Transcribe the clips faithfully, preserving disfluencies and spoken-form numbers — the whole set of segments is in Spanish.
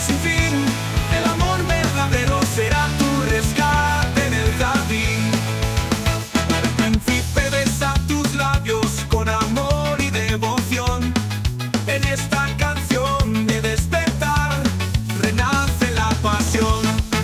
sin fin. El amor verdadero será tu rescate en el jardín. Príncipe, besa tus labios con amor y devoción. En esta canción de despertar renace la pasión.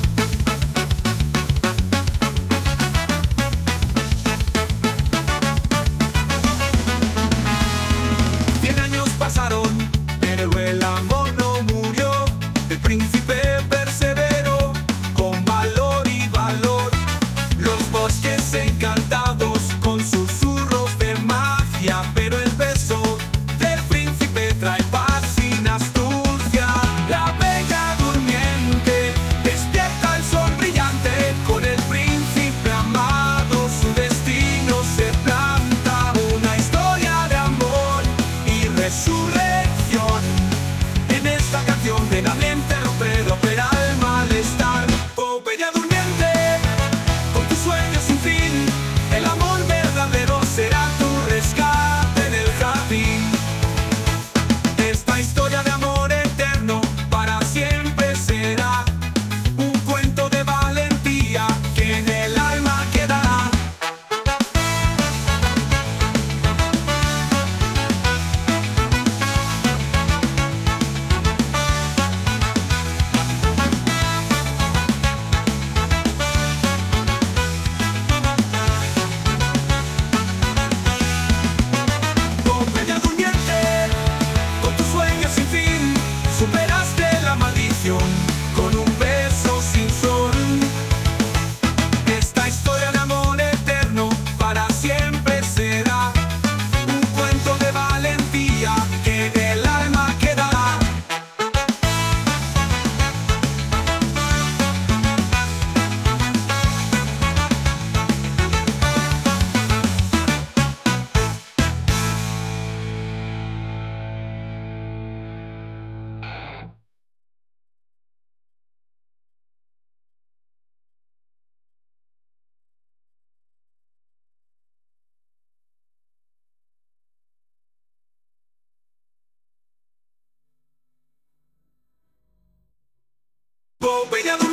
Cien años pasaron, pero el amor no murió. El príncipe perseveró con valor y valor. Los bosques encantados con susurros de magia, pero el beso del príncipe trae paz sin astucia. La bella durmiente despierta el sol brillante. Con el príncipe amado su destino se planta. Una historia de amor y resurrección. En esta canción de la mente romper, romper al malestar. Oh bella durmiente, con tus sueños sin fin, el amor verdadero será tu rescate en el jardín. Esta historia de amor eterno para siempre será un cuento de valentía que en el alma quedará. Oh bella durmiente, con tus sueños sin fin, superaste la maldición con un beso sin sol. Esta historia de amor eterno para siempre será un cuento de valentía que en el alma quedará. Oh bella durmiente.